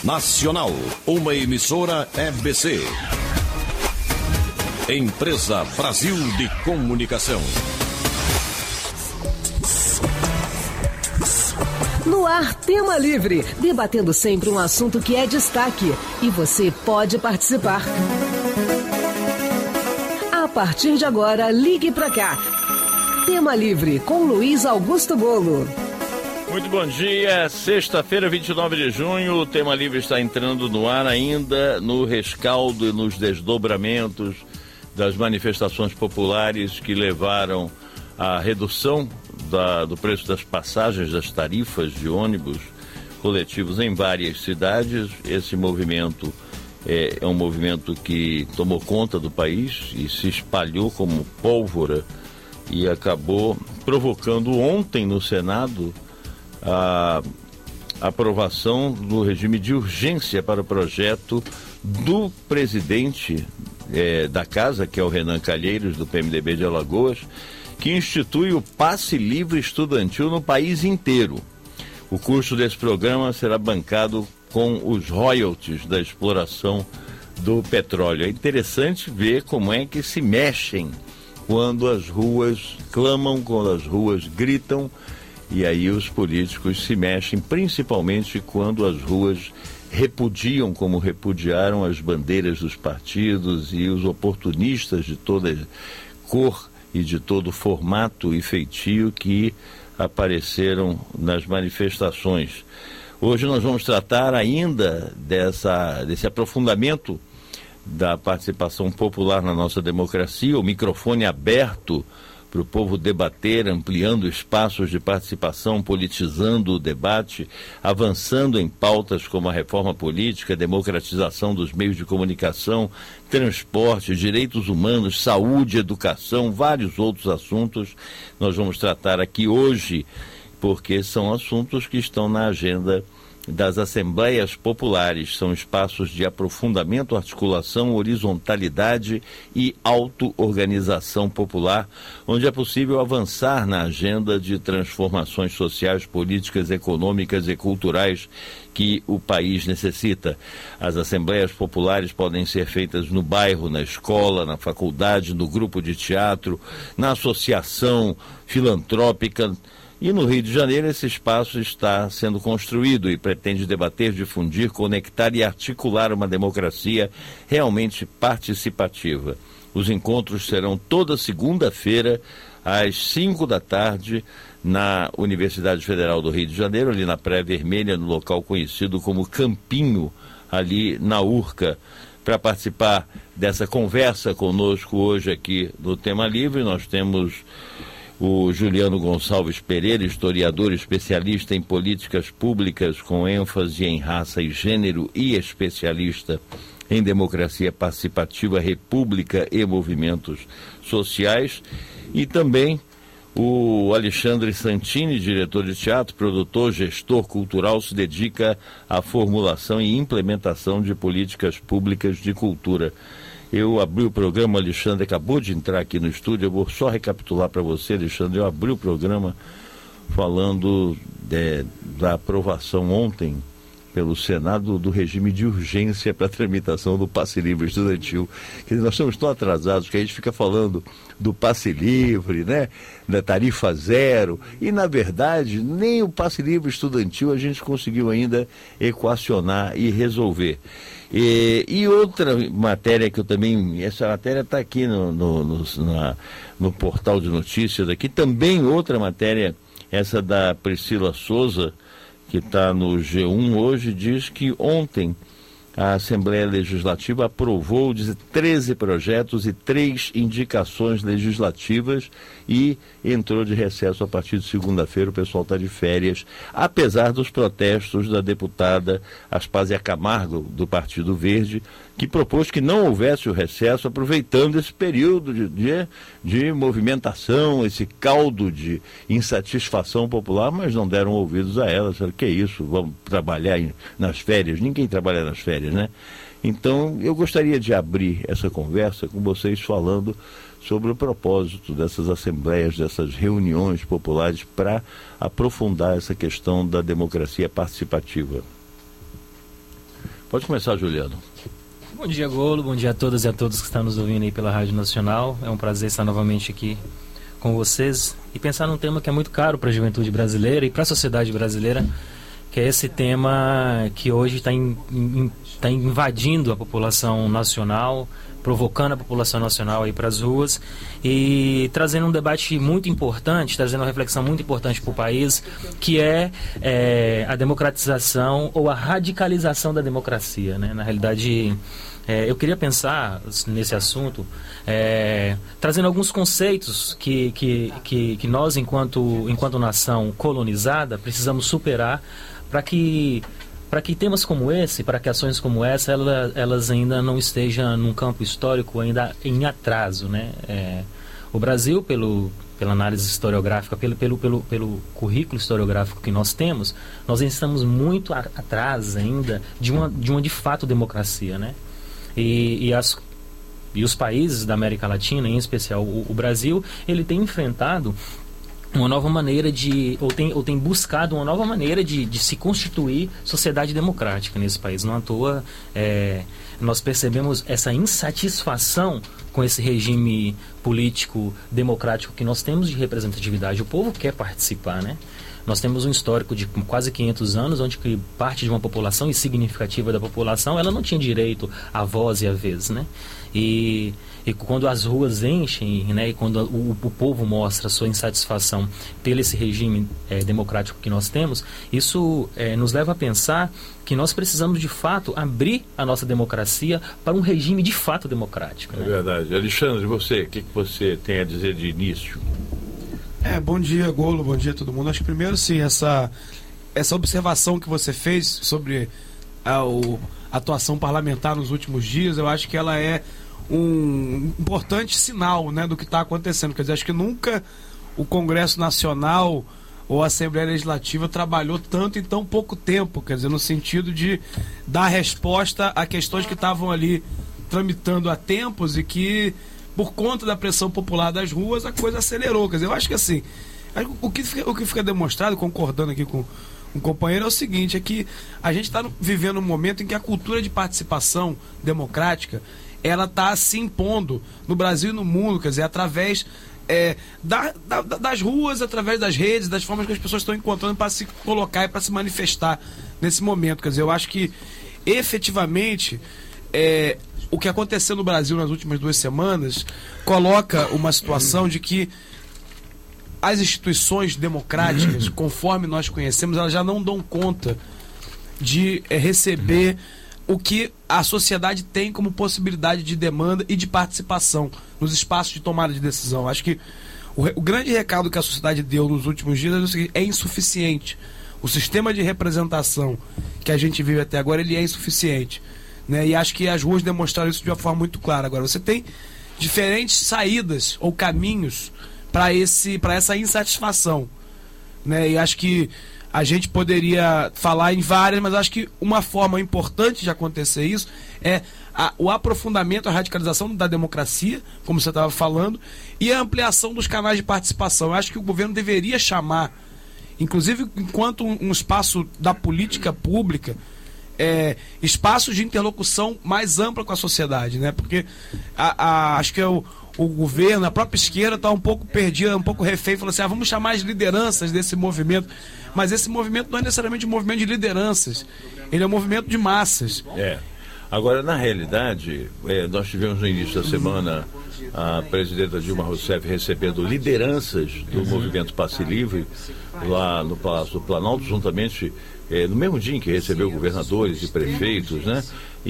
Nacional, uma emissora EBC. Empresa Brasil de Comunicação. No ar, Tema Livre, debatendo sempre um assunto que é destaque. E você pode participar. A partir de agora, ligue pra cá. Tema Livre, com Luiz Augusto Bolo. Muito bom dia, sexta-feira, 29 de junho, o Tema Livre está entrando no ar ainda no rescaldo e nos desdobramentos das manifestações populares que levaram à redução do preço das passagens, das tarifas de ônibus coletivos em várias cidades. Esse movimento é um movimento que tomou conta do país e se espalhou como pólvora e acabou provocando ontem no Senado a aprovação do regime de urgência para o projeto do presidente da casa, que é o Renan Calheiros, do PMDB de Alagoas, que institui o passe livre estudantil no país inteiro. O custo desse programa será bancado com os royalties da exploração do petróleo. É interessante ver como é que se mexem quando as ruas clamam, quando as ruas gritam, e aí os políticos se mexem, principalmente quando as ruas repudiam, como repudiaram as bandeiras dos partidos e os oportunistas de toda cor e de todo formato e feitio que apareceram nas manifestações. Hoje nós vamos tratar ainda desse aprofundamento da participação popular na nossa democracia, o microfone aberto para o povo debater, ampliando espaços de participação, politizando o debate, avançando em pautas como a reforma política, democratização dos meios de comunicação, transporte, direitos humanos, saúde, educação, vários outros assuntos. Nós vamos tratar aqui hoje, porque são assuntos que estão na agenda das Assembleias Populares. São espaços de aprofundamento, articulação, horizontalidade e auto-organização popular, onde é possível avançar na agenda de transformações sociais, políticas, econômicas e culturais que o país necessita. As Assembleias Populares podem ser feitas no bairro, na escola, na faculdade, no grupo de teatro, na associação filantrópica. E no Rio de Janeiro esse espaço está sendo construído e pretende debater, difundir, conectar e articular uma democracia realmente participativa. Os encontros serão toda segunda-feira, às 5 da tarde, na Universidade Federal do Rio de Janeiro, ali na Praia Vermelha, no local conhecido como Campinho, ali na Urca. Para participar dessa conversa conosco hoje aqui no Tema Livre, nós temos o Juliano Gonçalves Pereira, historiador especialista em políticas públicas com ênfase em raça e gênero e especialista em democracia participativa, república e movimentos sociais. E também o Alexandre Santini, diretor de teatro, produtor, gestor cultural, se dedica à formulação e implementação de políticas públicas de cultura. Eu abri o programa, o Alexandre acabou de entrar aqui no estúdio, eu vou só recapitular para você, Alexandre. Eu abri o programa falando da aprovação ontem pelo Senado do regime de urgência para a tramitação do passe livre estudantil. Quer dizer, nós estamos tão atrasados que a gente fica falando do passe livre, né, da tarifa zero, e na verdade nem o passe livre estudantil a gente conseguiu ainda equacionar e resolver. E outra matéria que eu também, essa matéria está aqui no portal de notícias aqui, também outra matéria, essa da Priscila Souza, que está no G1 hoje, diz que ontem a Assembleia Legislativa aprovou 13 projetos e 3 indicações legislativas e entrou de recesso a partir de segunda-feira. O pessoal está de férias, apesar dos protestos da deputada Aspásia Camargo, do Partido Verde, que propôs que não houvesse o recesso, aproveitando esse período de movimentação, esse caldo de insatisfação popular, mas não deram ouvidos a ela. Disseram, que é isso, vamos trabalhar nas férias? Ninguém trabalha nas férias, né? Então, eu gostaria de abrir essa conversa com vocês falando sobre o propósito dessas assembleias, dessas reuniões populares para aprofundar essa questão da democracia participativa. Pode começar, Juliano. Bom dia, Golo. Bom dia a todas e a todos que estão nos ouvindo aí pela Rádio Nacional. É um prazer estar novamente aqui com vocês e pensar num tema que é muito caro para a juventude brasileira e para a sociedade brasileira, que é esse tema que hoje está invadindo a população nacional, provocando a população nacional aí para as ruas e trazendo um debate muito importante, trazendo uma reflexão muito importante para o país, que é a democratização ou a radicalização da democracia, né? Na realidade, eu queria pensar nesse assunto trazendo alguns conceitos que nós, enquanto nação colonizada, precisamos superar para que temas como esse, para que ações como essa, elas ainda não estejam num campo histórico ainda em atraso, né? O Brasil, pela análise historiográfica, pelo currículo historiográfico que nós temos, nós estamos muito atrás ainda de uma de fato democracia, né? E os países da América Latina, em especial o Brasil, ele tem enfrentado uma nova maneira ou tem buscado uma nova maneira de se constituir sociedade democrática nesse país. Não à toa nós percebemos essa insatisfação com esse regime político democrático que nós temos de representatividade. O povo quer participar, né? Nós temos um histórico de quase 500 anos, onde que parte de uma população e significativa da população, ela não tinha direito à voz e à vez, né? E quando as ruas enchem, né, e quando o povo mostra sua insatisfação pelo esse regime democrático que nós temos, isso nos leva a pensar que nós precisamos de fato abrir a nossa democracia para um regime de fato democrático, né? É verdade. Alexandre, você, o que você tem a dizer de início? Bom dia, Golo, bom dia a todo mundo. Acho que primeiro, sim, essa observação que você fez sobre a atuação parlamentar nos últimos dias, eu acho que ela é um importante sinal, né, do que está acontecendo. Quer dizer, acho que nunca o Congresso Nacional ou a Assembleia Legislativa trabalhou tanto em tão pouco tempo, quer dizer, no sentido de dar resposta a questões que estavam ali tramitando há tempos e que, por conta da pressão popular das ruas, a coisa acelerou. Quer dizer, eu acho que assim, o que fica demonstrado, concordando aqui com um companheiro, é o seguinte, é que a gente está vivendo um momento em que a cultura de participação democrática, ela está se impondo no Brasil e no mundo, quer dizer, através das ruas, através das redes, das formas que as pessoas estão encontrando para se colocar e para se manifestar nesse momento. Quer dizer, eu acho que efetivamente o que aconteceu no Brasil nas últimas 2 semanas coloca uma situação de que as instituições democráticas, conforme nós conhecemos, elas já não dão conta de receber o que a sociedade tem como possibilidade de demanda e de participação nos espaços de tomada de decisão. Acho que o grande recado que a sociedade deu nos últimos dias é o seguinte: é insuficiente. O sistema de representação que a gente vive até agora, ele é insuficiente, né? E acho que as ruas demonstraram isso de uma forma muito clara. Agora, você tem diferentes saídas ou caminhos para essa insatisfação, né? E acho que a gente poderia falar em várias, mas acho que uma forma importante de acontecer isso é o aprofundamento, a radicalização da democracia, como você estava falando, e a ampliação dos canais de participação. Eu acho que o governo deveria chamar, inclusive enquanto um espaço da política pública, espaços de interlocução mais ampla com a sociedade, né? Porque acho que o governo, a própria esquerda está um pouco perdida, um pouco refém, falou assim: vamos chamar as lideranças desse movimento. Mas esse movimento não é necessariamente um movimento de lideranças, ele é um movimento de massas. Agora, na realidade, nós tivemos no início da semana a presidenta Dilma Rousseff recebendo lideranças do movimento Passe Livre lá no Palácio do Planalto, juntamente no mesmo dia em que recebeu governadores e prefeitos, né?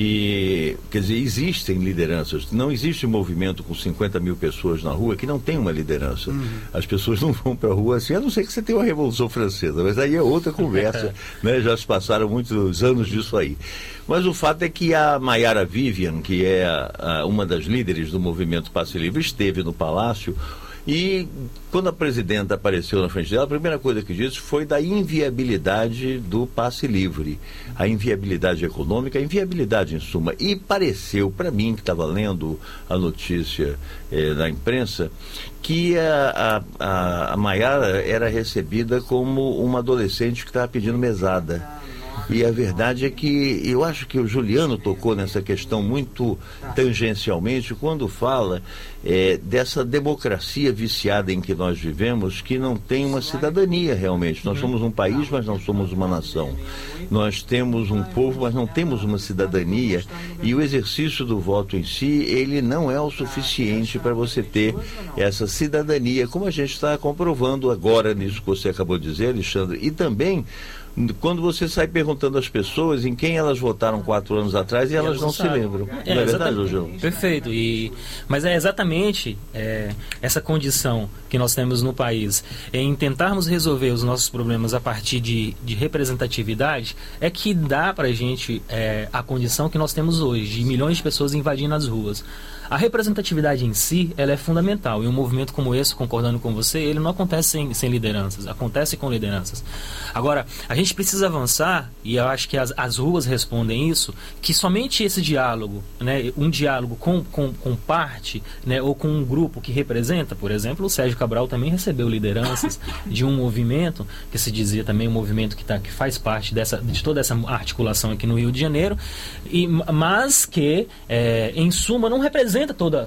E, quer dizer, existem lideranças. Não existe movimento com 50 mil pessoas na rua que não tem uma liderança. As pessoas não vão para a rua assim, a não ser que você tenha uma Revolução Francesa, mas aí é outra conversa, né? Já se passaram muitos anos disso aí. Mas o fato é que a Mayara Vivian, que é uma das líderes do movimento Passe Livre, esteve no Palácio. E quando a presidenta apareceu na frente dela, a primeira coisa que disse foi da inviabilidade do passe livre, a inviabilidade econômica, a inviabilidade em suma. E pareceu para mim, que estava lendo a notícia na imprensa, que a Mayara era recebida como uma adolescente que estava pedindo mesada. E a verdade é que eu acho que o Juliano tocou nessa questão muito tangencialmente quando fala dessa democracia viciada em que nós vivemos, que não tem uma cidadania realmente. Nós somos um país, mas não somos uma nação. Nós temos um povo, mas não temos uma cidadania, e o exercício do voto em si, ele não é o suficiente para você ter essa cidadania, como a gente está comprovando agora nisso que você acabou de dizer, Alexandre, e também quando você sai perguntando às pessoas em quem elas votaram 4 anos atrás e elas não se lembram. Não é verdade, João? Perfeito. Mas é exatamente essa condição que nós temos no país, em tentarmos resolver os nossos problemas a partir de representatividade, é que dá pra gente a condição que nós temos hoje, de milhões de pessoas invadindo as ruas. A representatividade em si, ela é fundamental, e um movimento como esse, concordando com você, ele não acontece sem lideranças, acontece com lideranças. Agora, a gente precisa avançar, e eu acho que as ruas respondem isso, que somente esse diálogo, né, um diálogo com parte, né, ou com um grupo que representa, por exemplo, o Sérgio Cabral também recebeu lideranças de um movimento, que se dizia também um movimento que faz parte de toda essa articulação aqui no Rio de Janeiro, mas que, em suma, não representa toda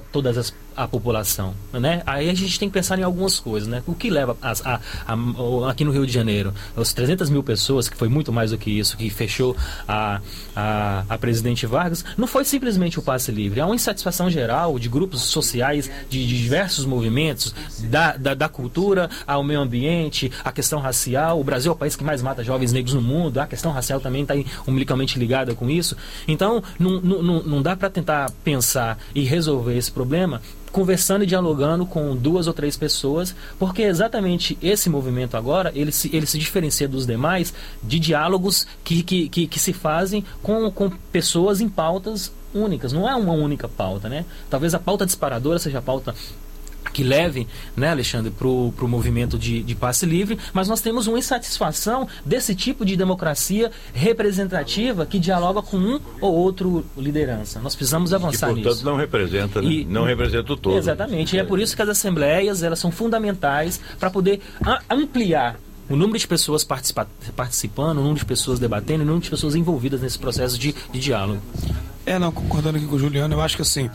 a população, né? Aí a gente tem que pensar em algumas coisas, né? O que leva aqui no Rio de Janeiro, as 300 mil pessoas, que foi muito mais do que isso, que fechou a presidente Vargas, não foi simplesmente o passe livre. Há uma insatisfação geral de grupos sociais, de diversos movimentos, da cultura ao meio ambiente, a questão racial. O Brasil é o país que mais mata jovens negros no mundo, a questão racial também está umbilicalmente ligada com isso. Então, não dá para tentar pensar e resolver esse problema conversando e dialogando com 2 ou 3 pessoas, porque exatamente esse movimento agora, ele se diferencia dos demais de diálogos que se fazem com pessoas em pautas únicas. Não é uma única pauta, né? Talvez a pauta disparadora seja a pauta que leve, né, Alexandre, para o movimento de passe livre, mas nós temos uma insatisfação desse tipo de democracia representativa que dialoga com um ou outro liderança. Nós precisamos avançar nisso. Portanto, não representa, né? Não representa o todo. Exatamente, e é por isso que as assembleias, elas são fundamentais para poder ampliar o número de pessoas participando, o número de pessoas debatendo, o número de pessoas envolvidas nesse processo de diálogo. Concordando aqui com o Juliano, eu acho que assim,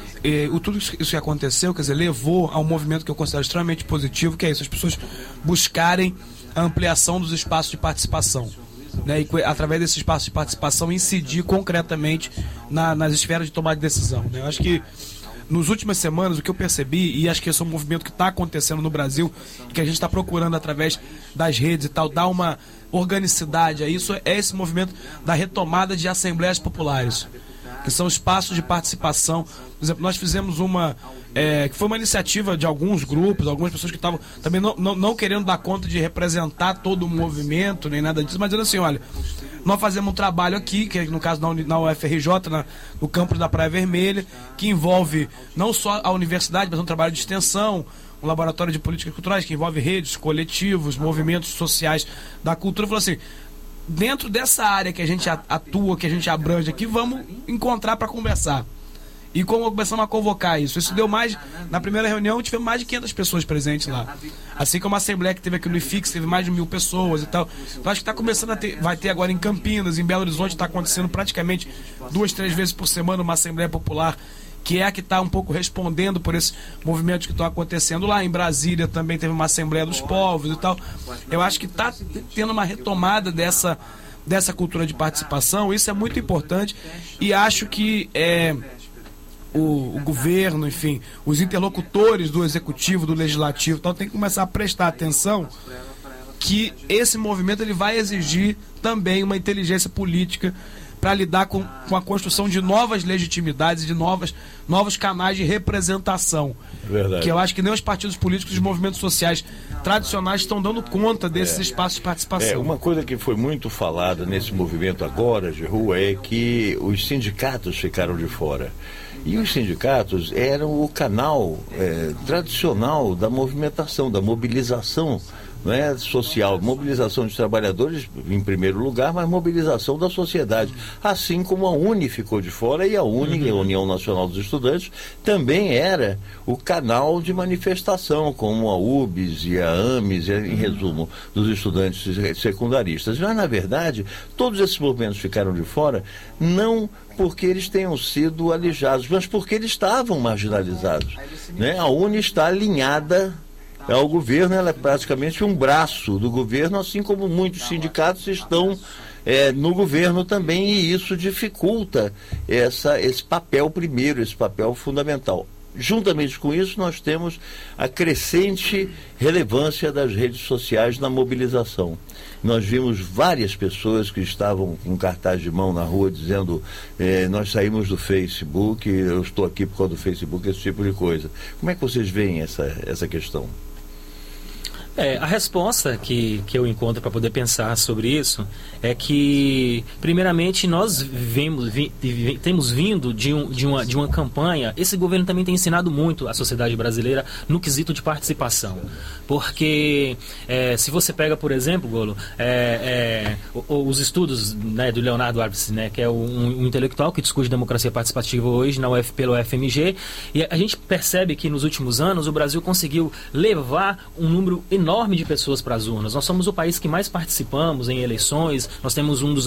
tudo isso que aconteceu, quer dizer, levou a um movimento que eu considero extremamente positivo, que é isso, as pessoas buscarem a ampliação dos espaços de participação, né, e através desse espaço de participação incidir concretamente nas esferas de tomada de decisão, né. Eu acho que nas últimas semanas o que eu percebi, e acho que esse é um movimento que está acontecendo no Brasil, que a gente está procurando através das redes e tal, dar uma organicidade a isso, é esse movimento da retomada de assembleias populares, que são espaços de participação. Por exemplo, nós fizemos que foi uma iniciativa de alguns grupos, algumas pessoas que estavam também não querendo dar conta de representar todo o movimento, nem nada disso, mas dizendo assim, olha, nós fazemos um trabalho aqui, que é no caso na UFRJ, no campus da Praia Vermelha, que envolve não só a universidade, mas um trabalho de extensão, um laboratório de políticas culturais, que envolve redes, coletivos, movimentos sociais da cultura. Falou assim, dentro dessa área que a gente atua, que a gente abrange aqui, vamos encontrar para conversar. E como começamos a convocar isso? Isso deu mais, na primeira reunião tivemos mais de 500 pessoas presentes lá. Assim como a Assembleia que teve aqui no IFIX, teve mais de 1.000 pessoas e tal. Então acho que está começando vai ter agora em Campinas, em Belo Horizonte, está acontecendo praticamente 2, 3 vezes por semana uma Assembleia Popular, que é a que está um pouco respondendo por esses movimentos que estão acontecendo lá. Em Brasília também teve uma Assembleia dos Povos e tal. Eu acho que está tendo uma retomada dessa cultura de participação. Isso é muito importante e acho que o governo, enfim, os interlocutores do executivo, do legislativo, então tem que começar a prestar atenção que esse movimento ele vai exigir também uma inteligência política para lidar com a construção de novas legitimidades e de novos canais de representação. Verdade. Que eu acho que nem os partidos políticos e os movimentos sociais tradicionais estão dando conta desses espaços de participação. Uma coisa que foi muito falada nesse movimento agora de rua é que os sindicatos ficaram de fora. E os sindicatos eram o canal tradicional da movimentação, da mobilização não é social, mobilização de trabalhadores em primeiro lugar, mas mobilização da sociedade, assim como a UNE ficou de fora, e a UNE, a União Nacional dos Estudantes, também era o canal de manifestação, como a UBS e a AMES, em resumo, dos estudantes secundaristas. Mas, na verdade, todos esses movimentos ficaram de fora, não porque eles tenham sido alijados, mas porque eles estavam marginalizados, né? A UNE está alinhada ao governo, ela é praticamente um braço do governo, assim como muitos sindicatos estão no governo também, e isso dificulta esse papel primeiro, esse papel fundamental. Juntamente com isso, nós temos a crescente relevância das redes sociais na mobilização. Nós vimos várias pessoas que estavam com cartaz de mão na rua dizendo nós saímos do Facebook, eu estou aqui por causa do Facebook, esse tipo de coisa. Como é que vocês veem essa questão? A resposta que eu encontro para poder pensar sobre isso é que, primeiramente, nós temos vindo de uma campanha. Esse governo também tem ensinado muito a sociedade brasileira no quesito de participação. Porque, se você pega, por exemplo, Golo, os estudos, né, do Leonardo Arps, né, que é um intelectual que discute democracia participativa hoje pelo UFMG, e a gente percebe que nos últimos anos o Brasil conseguiu levar um número enorme de pessoas para as urnas. Nós somos o país que mais participamos em eleições, nós temos uma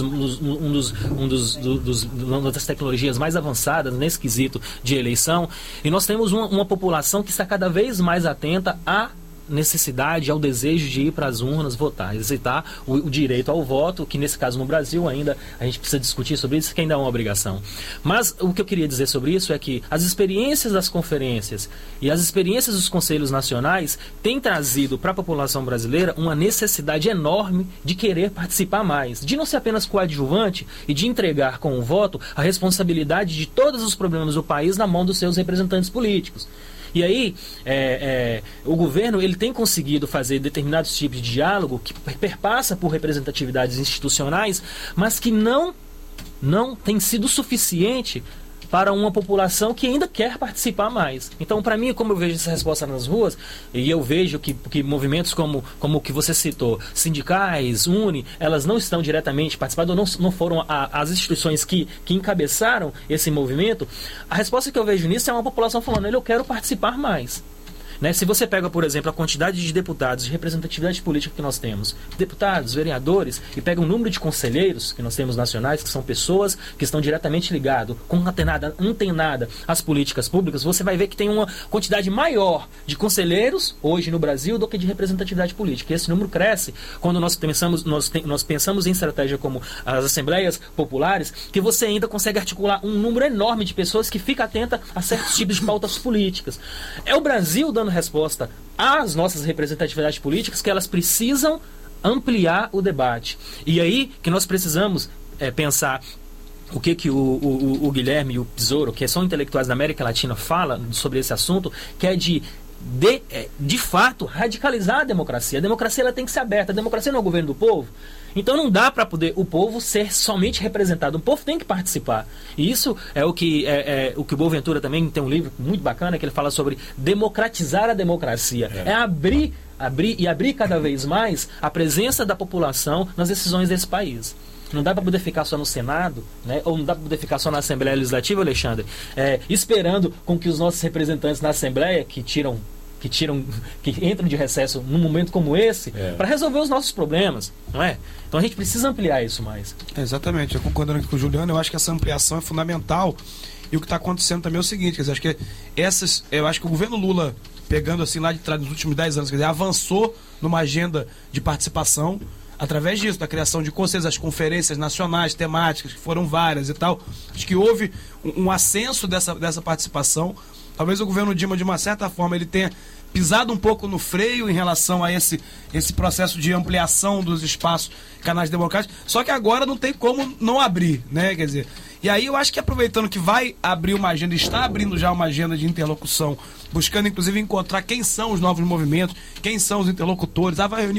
das tecnologias mais avançadas nesse quesito de eleição, e nós temos uma população que está cada vez mais atenta à necessidade, ao desejo de ir para as urnas votar, exercitar o direito ao voto, que nesse caso no Brasil ainda a gente precisa discutir sobre isso, que ainda é uma obrigação. Mas o que eu queria dizer sobre isso é que as experiências das conferências e as experiências dos conselhos nacionais têm trazido para a população brasileira uma necessidade enorme de querer participar mais, de não ser apenas coadjuvante e de entregar com o voto a responsabilidade de todos os problemas do país na mão dos seus representantes políticos. E aí, o governo ele tem conseguido fazer determinados tipos de diálogo que perpassa por representatividades institucionais, mas que não tem sido suficiente para uma população que ainda quer participar mais. Então, para mim, como eu vejo essa resposta nas ruas, e eu vejo que movimentos como o que você citou, sindicais, UNE, elas não estão diretamente participando, não foram as instituições que encabeçaram esse movimento, a resposta que eu vejo nisso é uma população falando, eu quero participar mais. Né? Se você pega, por exemplo, a quantidade de deputados, de representatividade política que nós temos, deputados, vereadores, e pega o número de conselheiros que nós temos nacionais, que são pessoas que estão diretamente ligadas, antenada às políticas públicas, você vai ver que tem uma quantidade maior de conselheiros hoje no Brasil do que de representatividade política. E esse número cresce quando nós pensamos em estratégia como as assembleias populares, que você ainda consegue articular um número enorme de pessoas que fica atenta a certos tipos de pautas políticas. É o Brasil dando resposta às nossas representatividades políticas, que elas precisam ampliar o debate. E aí que nós precisamos pensar o que o Guilherme e o Tesouro, que são intelectuais da América Latina, falam sobre esse assunto, que é de fato radicalizar a democracia. A democracia ela tem que ser aberta. A democracia não é o governo do povo. Então não dá para poder o povo ser somente representado. O povo tem que participar. E isso é o que o Boaventura também tem um livro muito bacana que ele fala sobre democratizar a democracia. É abrir cada vez mais a presença da população nas decisões desse país. Não dá para poder ficar só no Senado, né? Ou não dá para poder ficar só na Assembleia Legislativa, Alexandre, esperando com que os nossos representantes na Assembleia, que entram de recesso num momento como esse, para resolver os nossos problemas, não é? Então a gente precisa ampliar isso mais. Exatamente, eu concordando aqui com o Juliano, eu acho que essa ampliação é fundamental, e o que está acontecendo também é o seguinte, quer dizer, eu acho que o governo Lula, pegando assim lá de trás, nos últimos 10 anos, quer dizer, avançou numa agenda de participação, através disso, da criação de conselhos, as conferências nacionais, temáticas, que foram várias e tal. Acho que houve um ascenso dessa participação. Talvez o governo Dilma, de uma certa forma, ele tenha pisado um pouco no freio em relação a esse processo de ampliação dos espaços, canais democráticos, só que agora não tem como não abrir, né? Quer dizer, e aí eu acho que aproveitando que vai abrir uma agenda, está abrindo já uma agenda de interlocução, buscando inclusive encontrar quem são os novos movimentos, quem são os interlocutores, vai reunir com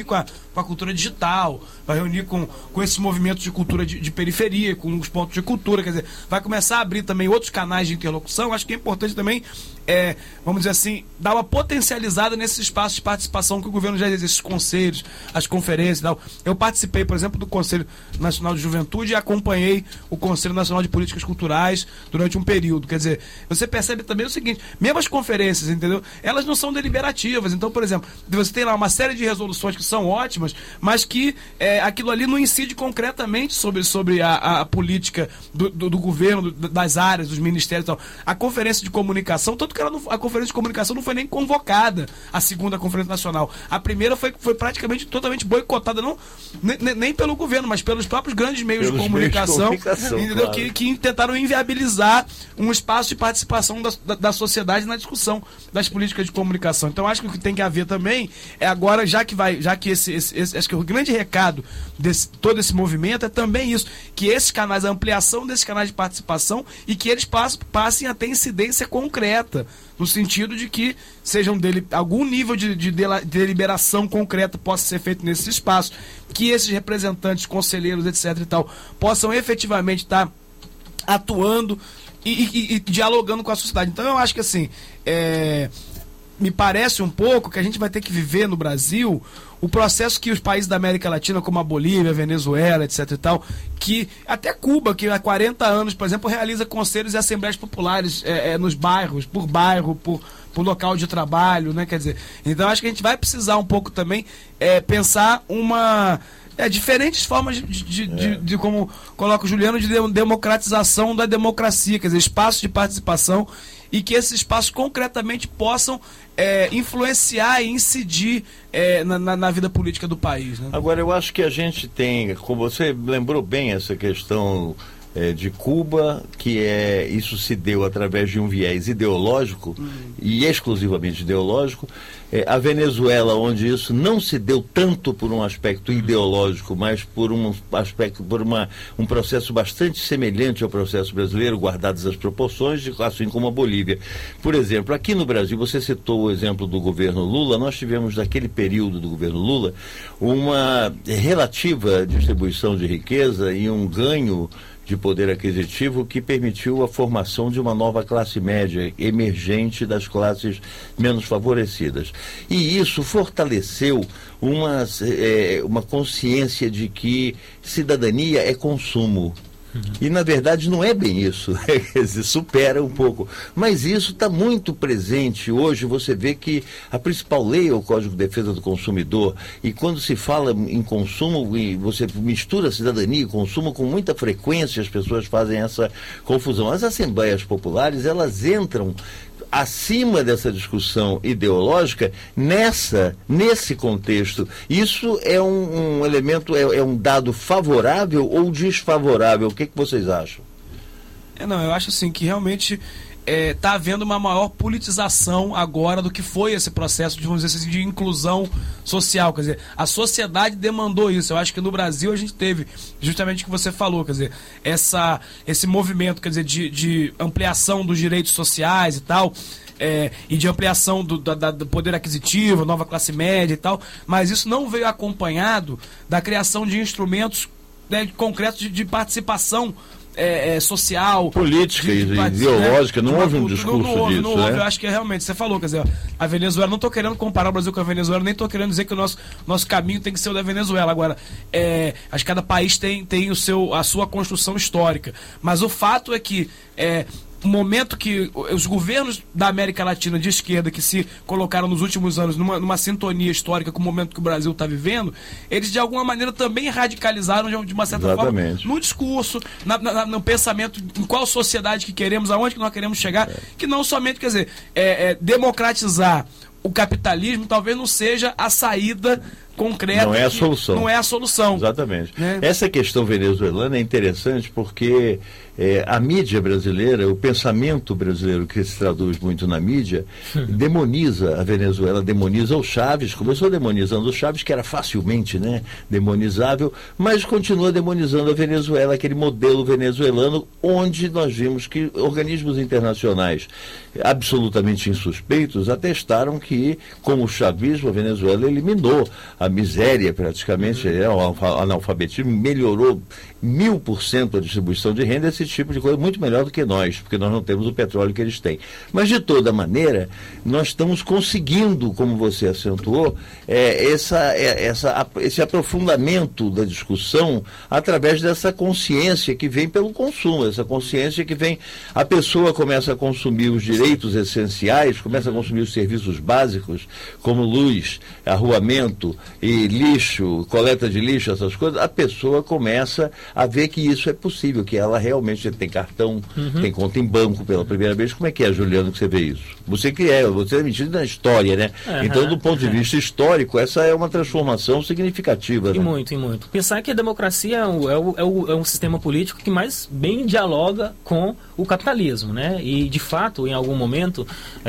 com a cultura digital, vai reunir com esses movimentos de cultura de periferia, com os pontos de cultura, quer dizer, vai começar a abrir também outros canais de interlocução. Acho que é importante também, vamos dizer assim, dar uma potencializada nesses espaços de participação que o governo já exerce, esses conselhos, as conferências e tal. Eu participei, por exemplo, do Conselho Nacional de Juventude e acompanhei o Conselho Nacional de Políticas Culturais durante um período. Quer dizer, você percebe também o seguinte, mesmo as conferências, entendeu? Elas não são deliberativas. Então, por exemplo, você tem lá uma série de resoluções que são ótimas, mas que aquilo ali não incide concretamente sobre a política do governo, das áreas, dos ministérios e tal. A conferência de comunicação, tanto que a conferência de comunicação não foi nem convocada, a segunda conferência nacional. A primeira foi praticamente totalmente boicotada, nem pelo governo, mas pelos próprios grandes meios de comunicação, entendeu? Claro. Que tentaram inviabilizar um espaço de participação da sociedade na discussão das políticas de comunicação. Então acho que o que tem que haver também é agora, já que acho que o grande recado desse todo esse movimento é também isso, que esses canais, a ampliação desses canais de participação, e que eles passem a ter incidência concreta, no sentido de que sejam algum nível de deliberação concreta possa ser feito nesse espaço, que esses representantes, conselheiros, etc. e tal, possam efetivamente estar atuando e dialogando com a sociedade. Então eu acho que assim, me parece um pouco que a gente vai ter que viver no Brasil o processo que os países da América Latina, como a Bolívia, a Venezuela, etc. e tal, que até Cuba, que há 40 anos, por exemplo, realiza conselhos e assembleias populares nos bairros, por bairro, por local de trabalho, né? Quer dizer, então acho que a gente vai precisar um pouco também pensar diferentes formas de como coloca o Juliano, de democratização da democracia, quer dizer, espaços de participação, e que esses espaços concretamente possam influenciar e incidir na vida política do país, né? Agora, eu acho que a gente tem, como você lembrou bem essa questão de Cuba, que isso se deu através de um viés ideológico e exclusivamente ideológico. A Venezuela, onde isso não se deu tanto por um aspecto ideológico, mas por um aspecto, um processo bastante semelhante ao processo brasileiro, guardadas as proporções, assim como a Bolívia. Por exemplo, aqui no Brasil, você citou o exemplo do governo Lula. Nós tivemos, naquele período do governo Lula, uma relativa distribuição de riqueza e um ganho de poder aquisitivo que permitiu a formação de uma nova classe média emergente das classes menos favorecidas. E isso fortaleceu uma consciência de que cidadania é consumo. E na verdade não é bem isso, supera um pouco, mas isso está muito presente hoje. Você vê que a principal lei é o Código de Defesa do Consumidor, e quando se fala em consumo, e você mistura cidadania e consumo com muita frequência, as pessoas fazem essa confusão. As assembleias populares, elas entram acima dessa discussão ideológica nesse contexto. Isso é um elemento, é um dado favorável ou desfavorável? O que vocês acham? Eu acho assim que realmente está havendo uma maior politização agora do que foi esse processo de, vamos dizer assim, de inclusão social. Quer dizer, a sociedade demandou isso. Eu acho que no Brasil a gente teve justamente o que você falou, quer dizer, esse movimento, quer dizer, de ampliação dos direitos sociais e tal, e de ampliação do poder aquisitivo, nova classe média e tal, mas isso não veio acompanhado da criação de instrumentos concretos de participação social, política e ideológica. Não houve um discurso disso. Não houve, eu acho que realmente, você falou, quer dizer, a Venezuela, não estou querendo comparar o Brasil com a Venezuela, nem estou querendo dizer que o nosso caminho tem que ser o da Venezuela. Agora, acho que cada país tem a sua construção histórica, mas o fato é que o momento que os governos da América Latina de esquerda, que se colocaram nos últimos anos numa sintonia histórica com o momento que o Brasil está vivendo, eles de alguma maneira também radicalizaram de uma certa forma no discurso, no pensamento, em qual sociedade que queremos, aonde que nós queremos chegar, que não somente, quer dizer, democratizar o capitalismo talvez não seja a saída concreta. Não é a solução. Não é a solução. Exatamente. Essa questão venezuelana é interessante porque a mídia brasileira, o pensamento brasileiro que se traduz muito na mídia, demoniza a Venezuela, demoniza o Chávez, começou demonizando o Chávez, que era facilmente demonizável, mas continua demonizando a Venezuela, aquele modelo venezuelano, onde nós vimos que organismos internacionais absolutamente insuspeitos atestaram que, como o chavismo, a Venezuela eliminou a miséria praticamente, o analfabetismo, melhorou 1000% a distribuição de renda, esse tipo de coisa, muito melhor do que nós, porque nós não temos o petróleo que eles têm. Mas, de toda maneira, nós estamos conseguindo, como você acentuou, esse aprofundamento da discussão através dessa consciência que vem pelo consumo, essa consciência que vem, a pessoa começa a consumir os direitos essenciais, começa a consumir os serviços básicos, como luz, arruamento e lixo, coleta de lixo, essas coisas, a pessoa começa a ver que isso é possível, que ela realmente tem cartão, tem conta em banco pela primeira vez. Como é que é, Juliano, que você vê isso? Você é metido na história, né? Então, do ponto de vista histórico, essa é uma transformação significativa. E né? muito, e muito. Pensar que a democracia é um sistema político que mais bem dialoga com o capitalismo, né? E, de fato, em algum momento,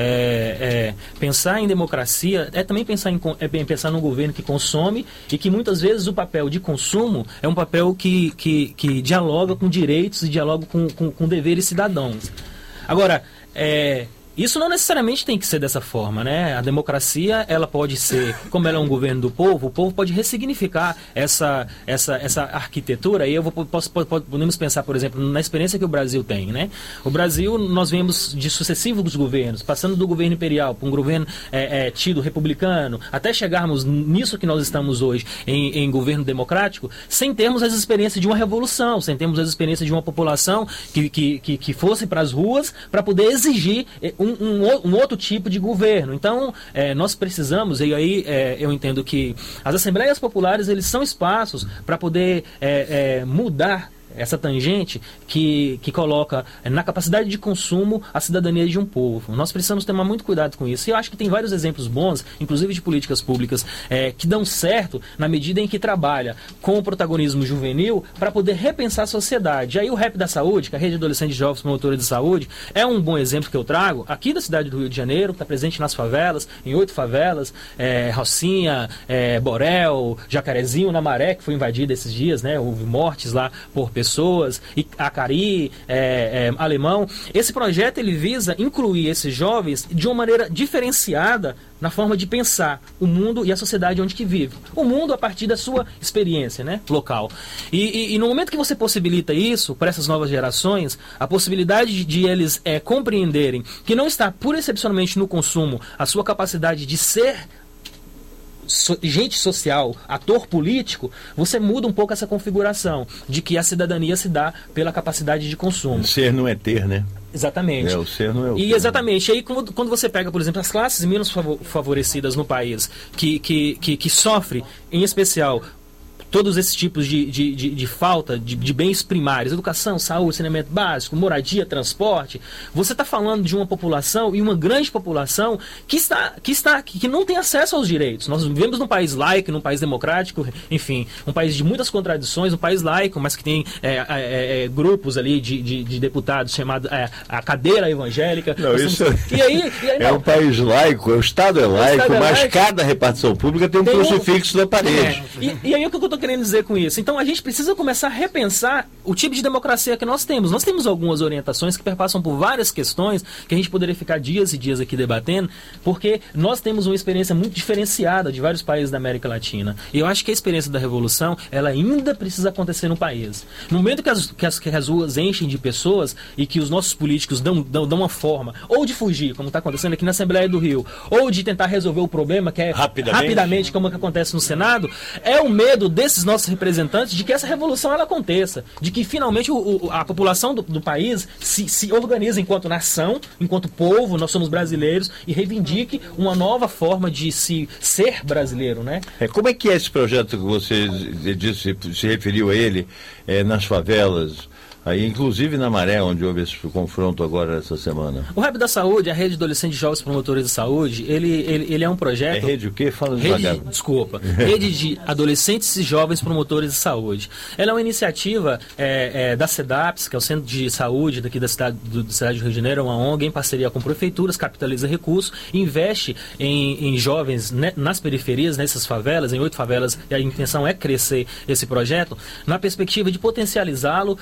pensar em democracia é também pensar num governo que consome e que, muitas vezes, o papel de consumo é um papel que dialoga com direitos e dialoga com deveres cidadãos. Agora, isso não necessariamente tem que ser dessa forma, né? A democracia, ela pode ser, como ela é um governo do povo, o povo pode ressignificar essa arquitetura. E podemos pensar, por exemplo, na experiência que o Brasil tem, né? O Brasil, nós vemos de sucessivos governos, passando do governo imperial para um governo tido republicano, até chegarmos nisso que nós estamos hoje, em governo democrático, sem termos as experiências de uma revolução, sem termos as experiências de uma população que fosse para as ruas para poder exigir um outro tipo de governo. Então, nós precisamos, e aí eu entendo que as Assembleias Populares, eles são espaços para poder mudar essa tangente que coloca na capacidade de consumo a cidadania de um povo. Nós precisamos tomar muito cuidado com isso. E eu acho que tem vários exemplos bons, inclusive de políticas públicas, que dão certo na medida em que trabalha com o protagonismo juvenil para poder repensar a sociedade. Aí o REP da Saúde, que é a Rede Adolescente de Jovens Promotores de Saúde, é um bom exemplo que eu trago aqui da cidade do Rio de Janeiro, que está presente nas favelas, em 8 favelas, Rocinha, Borel, Jacarezinho, na Maré, que foi invadida esses dias, né? Houve mortes lá por pessoas, e Acari, Alemão. Esse projeto, ele visa incluir esses jovens de uma maneira diferenciada na forma de pensar o mundo e a sociedade onde que vive. O mundo a partir da sua experiência, né, local. E no momento que você possibilita isso para essas novas gerações, a possibilidade de eles compreenderem que não está pura e excepcionalmente no consumo a sua capacidade de ser gente social, ator político, você muda um pouco essa configuração de que a cidadania se dá pela capacidade de consumo. Ser não é ter, né? Exatamente. O ser não é o ter. E exatamente. Aí quando você pega, por exemplo, as classes menos favorecidas no país, que sofrem, em especial, todos esses tipos de falta de bens primários, educação, saúde, saneamento básico, moradia, transporte, você está falando de uma população, e uma grande população, que não tem acesso aos direitos. Nós vivemos num país laico, num país democrático, enfim, um país de muitas contradições, um país laico, mas que tem grupos ali de deputados chamados a cadeira evangélica. Não, isso não, um país laico, o Estado é laico, mas laico, cada repartição pública tem um crucifixo na parede. E aí o que eu estou querendo dizer com isso? Então a gente precisa começar a repensar o tipo de democracia que nós temos. Nós temos algumas orientações que perpassam por várias questões que a gente poderia ficar dias e dias aqui debatendo, porque nós temos uma experiência muito diferenciada de vários países da América Latina. E eu acho que a experiência da revolução, ela ainda precisa acontecer no país. No momento que as ruas enchem de pessoas e que os nossos políticos dão uma forma, ou de fugir, como está acontecendo aqui na Assembleia do Rio, ou de tentar resolver o problema, que é rapidamente como que acontece no Senado, é o medo desses nossos representantes de que essa revolução ela aconteça, de que finalmente a população do país se organize enquanto nação, enquanto povo, nós somos brasileiros, e reivindique uma nova forma de se ser brasileiro, né? Como é que é esse projeto que você disse, se referiu a ele, nas favelas? Aí, inclusive na Maré, onde houve esse confronto agora essa semana. O REP da Saúde, a Rede Adolescente de Jovens Promotores de Saúde, ele é um projeto... É rede o quê? Fala devagar. Rede de Adolescentes e Jovens Promotores de Saúde. Ela é uma iniciativa da CEDAPS, que é o Centro de Saúde daqui da cidade do Rio de Janeiro, é uma ONG em parceria com prefeituras, capitaliza recursos, investe em jovens nas periferias, nessas favelas, em 8 favelas, e a intenção é crescer esse projeto, na perspectiva de potencializá-lo, usando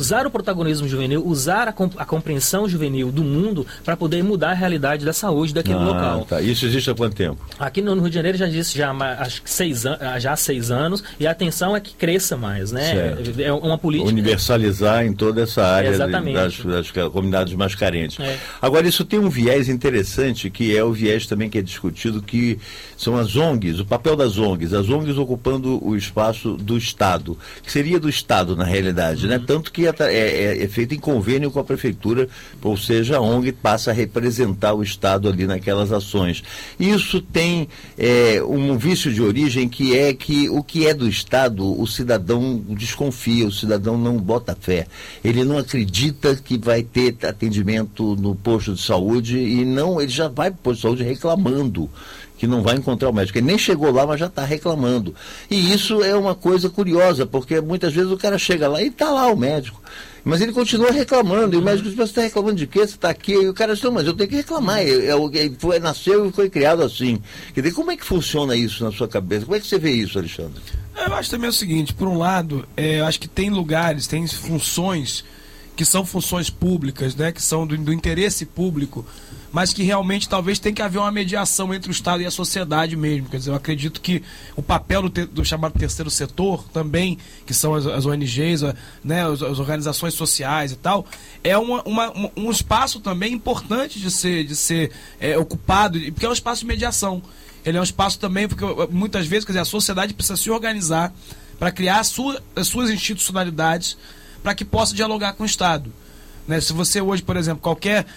usar o protagonismo juvenil, usar a compreensão juvenil do mundo para poder mudar a realidade da saúde daquele local. Tá. Isso existe há quanto tempo? Aqui no Rio de Janeiro já existe acho que 6 anos, e a atenção é que cresça mais, né? Certo. É uma política... Universalizar em toda essa área das comunidades mais carentes. Agora, isso tem um viés interessante, que é o viés também que é discutido, que são as ONGs, o papel das ONGs, as ONGs ocupando o espaço do Estado, que seria do Estado na realidade, né? Tanto que é feito em convênio com a Prefeitura, ou seja, a ONG passa a representar o Estado ali naquelas ações. Isso tem um vício de origem, que é que o que é do Estado, o cidadão desconfia, o cidadão não bota fé. Ele não acredita que vai ter atendimento no posto de saúde, e não, ele já vai para o posto de saúde reclamando que não vai encontrar o médico. Ele nem chegou lá, mas já está reclamando. E isso é uma coisa curiosa, porque muitas vezes o cara chega lá e está lá o médico, mas ele continua reclamando, e o médico diz: você está reclamando de quê? Você está aqui? E o cara diz: não, mas eu tenho que reclamar, nasceu e foi criado assim. Quer dizer, como é que funciona isso na sua cabeça? Como é que você vê isso, Alexandre? Eu acho também o seguinte: por um lado, eu acho que tem lugares, tem funções que são funções públicas, né, que são do interesse público, mas que realmente talvez tenha que haver uma mediação entre o Estado e a sociedade mesmo. Quer dizer, eu acredito que o papel do chamado terceiro setor também, que são as ONGs, né, as organizações sociais e tal, é um espaço também importante de ser ocupado, porque é um espaço de mediação. Ele é um espaço também, porque muitas vezes, quer dizer, a sociedade precisa se organizar para criar as suas institucionalidades, para que possa dialogar com o Estado. Né? Se você hoje, por exemplo, qualquer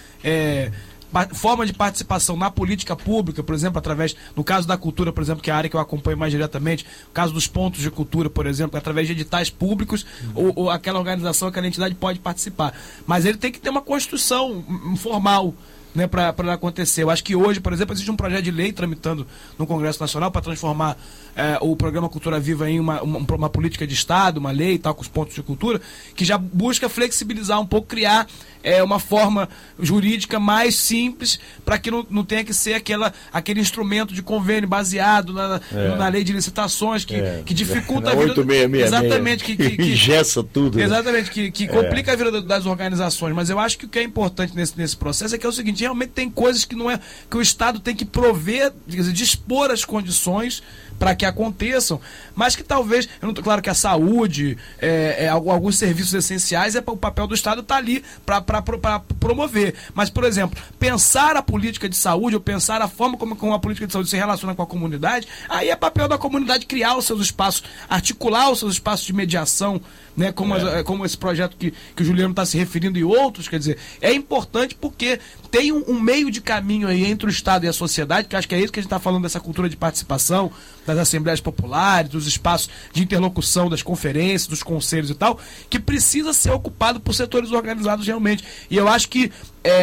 forma de participação na política pública, por exemplo, através, no caso da cultura, por exemplo, que é a área que eu acompanho mais diretamente, no caso dos pontos de cultura, por exemplo, através de editais públicos, ou aquela organização, aquela entidade pode participar. Mas ele tem que ter uma construção formal, né, para acontecer. Eu acho que hoje, por exemplo, existe um projeto de lei tramitando no Congresso Nacional para transformar o programa Cultura Viva em uma política de Estado, uma lei e tal, com os pontos de cultura, que já busca flexibilizar um pouco, criar uma forma jurídica mais simples, para que não tenha que ser aquele instrumento de convênio baseado na lei de licitações, que dificulta a vida. 8666. Exatamente, que engessa tudo. Exatamente, que complica a vida das organizações. Mas eu acho que o que é importante nesse processo é que é o seguinte: realmente tem coisas que não é que o Estado tem que prover, quer dizer, dispor as condições para que aconteçam, mas que talvez, claro que a saúde, alguns serviços essenciais, o papel do Estado está ali para promover. Mas, por exemplo, pensar a política de saúde, ou pensar a forma como a política de saúde se relaciona com a comunidade, aí é papel da comunidade criar os seus espaços, articular os seus espaços de mediação, né, como esse projeto que o Juliano está se referindo, e outros. Quer dizer, é importante porque tem um meio de caminho aí entre o Estado e a sociedade, que acho que é isso que a gente está falando, dessa cultura de participação, das assembleias populares, dos espaços de interlocução, das conferências, dos conselhos e tal, que precisa ser ocupado por setores organizados realmente. E eu acho que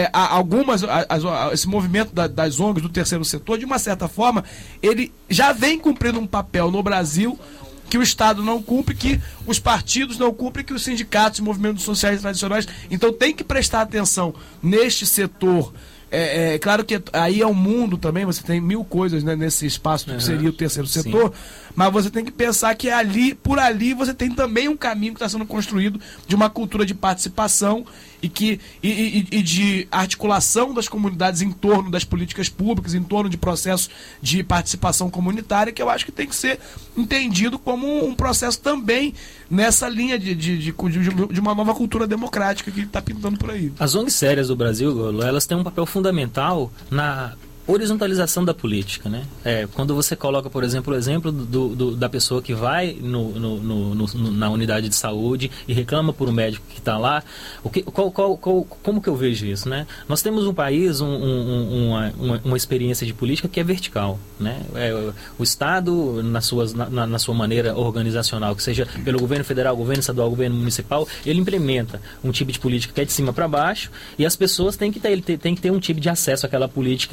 esse movimento das ONGs, do terceiro setor, de uma certa forma, ele já vem cumprindo um papel no Brasil que o Estado não cumpre, que os partidos não cumprem, que os sindicatos e movimentos sociais tradicionais. Então tem que prestar atenção neste setor. Claro que aí é um mundo também, você tem mil coisas, né, nesse espaço que seria o terceiro setor, mas você tem que pensar que por ali você tem também um caminho que está sendo construído de uma cultura de participação e de articulação das comunidades em torno das políticas públicas, em torno de processos de participação comunitária, que eu acho que tem que ser entendido como um processo também nessa linha de uma nova cultura democrática que está pintando por aí. As ONGs sérias do Brasil, Golo, elas têm um papel fundamental na horizontalização da política, né? Quando você coloca, por exemplo, o exemplo da pessoa que vai na unidade de saúde e reclama por um médico que está lá, como que eu vejo isso, né? Nós temos um país, uma experiência de política que é vertical, né? O Estado, na sua maneira organizacional, que seja pelo governo federal, governo estadual, governo municipal, ele implementa um tipo de política que é de cima para baixo, e as pessoas têm que ter um tipo de acesso àquela política ali,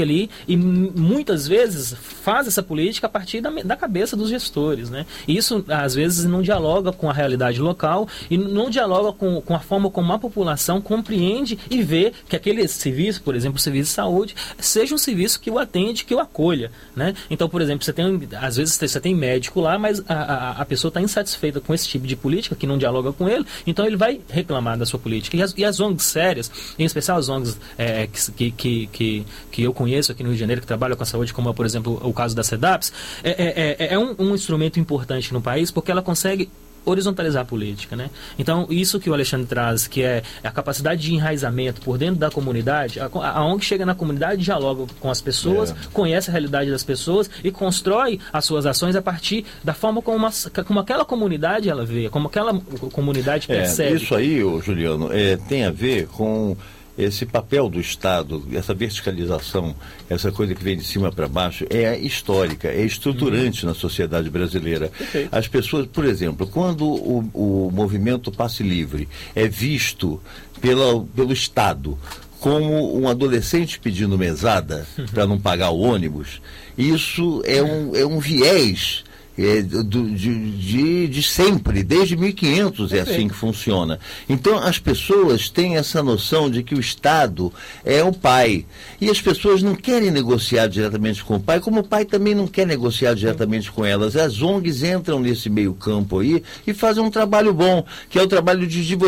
e muitas vezes faz essa política a partir da cabeça dos gestores, né? E isso às vezes não dialoga com a realidade local e não dialoga com a forma como a população compreende e vê que aquele serviço, por exemplo, o serviço de saúde, seja um serviço que o atende, que o acolha, né? Então, por exemplo, às vezes você tem médico lá, mas a pessoa está insatisfeita com esse tipo de política, que não dialoga com ele, então ele vai reclamar da sua política. E as ONGs sérias, em especial as ONGs que eu conheço aqui no Rio de Janeiro, que trabalham com a saúde, como por exemplo o caso da CEDAPS, é um instrumento importante no país, porque ela consegue horizontalizar a política, né? Então, isso que o Alexandre traz, que é a capacidade de enraizamento por dentro da comunidade, a ONG chega na comunidade, dialoga com as pessoas, conhece a realidade das pessoas e constrói as suas ações a partir da forma como aquela comunidade ela vê, como aquela comunidade percebe. Isso aí, Juliano, tem a ver com esse papel do Estado, essa verticalização, essa coisa que vem de cima para baixo, é histórica, é estruturante na sociedade brasileira. Perfeito. As pessoas, por exemplo, quando o movimento Passe Livre é visto pelo Estado como um adolescente pedindo mesada para não pagar o ônibus, isso é um viés de sempre, desde 1500 é assim que funciona. Então as pessoas têm essa noção de que o Estado é o pai, e as pessoas não querem negociar diretamente com o pai, como o pai também não quer negociar diretamente com elas. As ONGs entram nesse meio campo aí e fazem um trabalho bom, que é o trabalho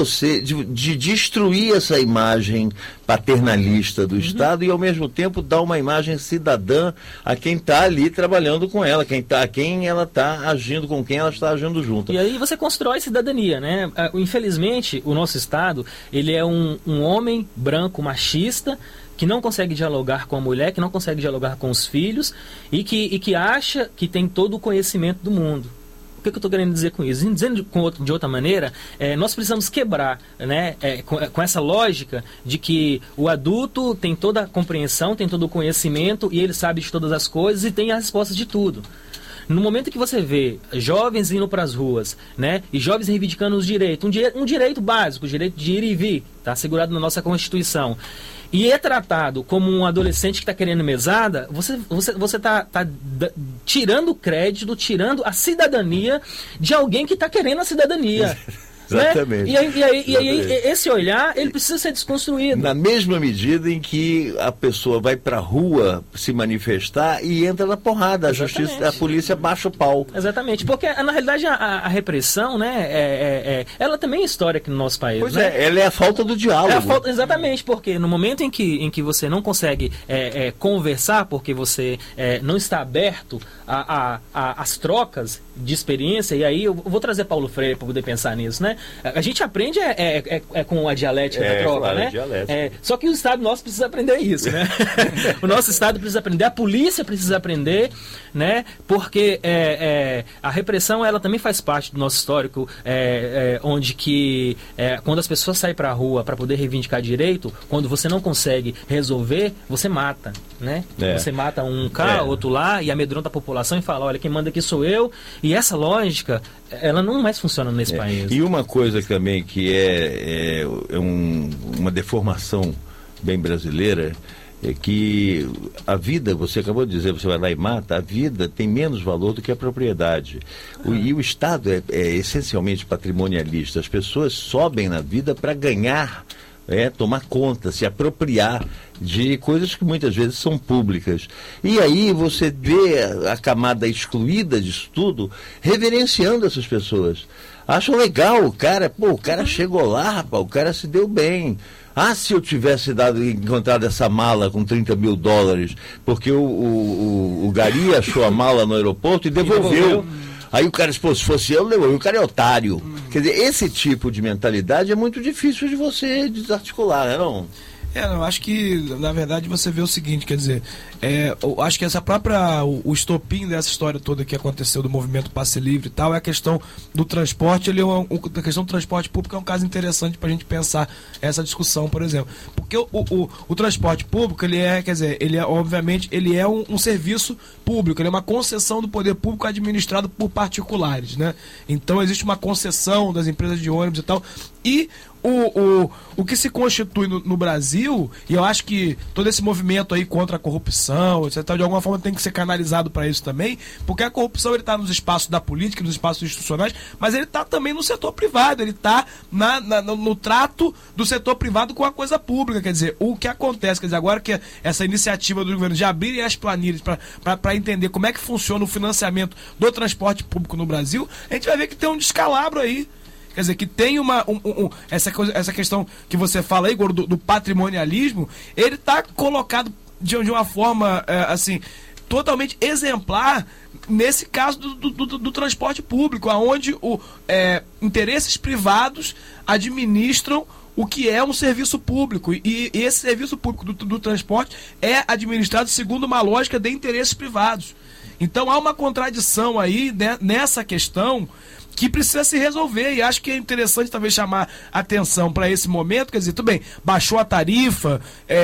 de destruir essa imagem paternalista do Estado e ao mesmo tempo dar uma imagem cidadã a quem está ali trabalhando com ela, a quem ela está agindo, com quem ela está agindo junto. E aí você constrói cidadania, né? Infelizmente, o nosso Estado, ele é um homem branco machista que não consegue dialogar com a mulher, que não consegue dialogar com os filhos e que acha que tem todo o conhecimento do mundo. O que eu estou querendo dizer com isso? Dizendo de outra maneira, nós precisamos quebrar, né, com essa lógica de que o adulto tem toda a compreensão, tem todo o conhecimento e ele sabe de todas as coisas e tem a resposta de tudo. No momento que você vê jovens indo para as ruas, né, e jovens reivindicando os direitos, um direito básico, o direito de ir e vir, está assegurado na nossa Constituição, e é tratado como um adolescente que está querendo mesada, você está tirando o crédito, tirando a cidadania de alguém que está querendo a cidadania. Exatamente. Né? E aí esse olhar, ele precisa ser desconstruído. Na mesma medida em que a pessoa vai para a rua se manifestar e entra na porrada, a polícia baixa o pau. Exatamente, porque na realidade a repressão, né, ela também é histórica no nosso país. Pois né? ela é a falta do diálogo. Exatamente, porque no momento em que você não consegue conversar, porque você não está aberto às trocas de experiência, e aí eu vou trazer Paulo Freire para poder pensar nisso, né? A gente aprende com a dialética da troca, claro, né? Só que o Estado nosso precisa aprender isso, né? O nosso Estado precisa aprender, a polícia precisa aprender, né? Porque a repressão, ela também faz parte do nosso histórico, onde que quando as pessoas saem para a rua para poder reivindicar direito, quando você não consegue resolver, você mata, né? Você mata um cá, outro lá, e amedronta a população e fala, olha, quem manda aqui sou eu. E essa lógica, ela não mais funciona nesse país. E uma coisa também que uma deformação bem brasileira é que a vida, você acabou de dizer, você vai lá e mata, a vida tem menos valor do que a propriedade. E o Estado é essencialmente patrimonialista. As pessoas sobem na vida para ganhar, tomar conta, se apropriar de coisas que muitas vezes são públicas. E aí você vê a camada excluída disso tudo reverenciando essas pessoas. Acham legal, o cara chegou lá, rapaz, o cara se deu bem. Se eu tivesse encontrado essa mala com $30 mil, porque o Gari achou a mala no aeroporto e devolveu. Aí o cara, se fosse eu, o cara é otário. Quer dizer, esse tipo de mentalidade é muito difícil de você desarticular, né, não? Eu acho que, na verdade, você vê o seguinte, quer dizer, eu acho que essa própria, o estopim dessa história toda que aconteceu do movimento Passe Livre e tal, é a questão do transporte. A questão do transporte público é um caso interessante para a gente pensar essa discussão, por exemplo. Porque o transporte público, obviamente, ele é um serviço público, ele é uma concessão do poder público administrado por particulares, né? Então existe uma concessão das empresas de ônibus e tal, e o que se constitui no Brasil, e eu acho que todo esse movimento aí contra a corrupção, corrupção, etc. De alguma forma tem que ser canalizado para isso também, porque a corrupção ele está nos espaços da política, nos espaços institucionais, mas ele está também no setor privado, ele está no trato do setor privado com a coisa pública. Quer dizer, o que acontece, quer dizer, agora que essa iniciativa do governo de abrirem as planilhas para entender como é que funciona o financiamento do transporte público no Brasil, a gente vai ver que tem um descalabro aí. Quer dizer, que tem essa questão que você fala aí, Igor, do patrimonialismo, ele está colocado de uma forma, assim, totalmente exemplar nesse caso do transporte público, onde interesses privados administram o que é um serviço público. E esse serviço público do transporte é administrado segundo uma lógica de interesses privados. Então há uma contradição aí, né, nessa questão que precisa se resolver, e acho que é interessante talvez chamar atenção para esse momento. Quer dizer, tudo bem, baixou a tarifa,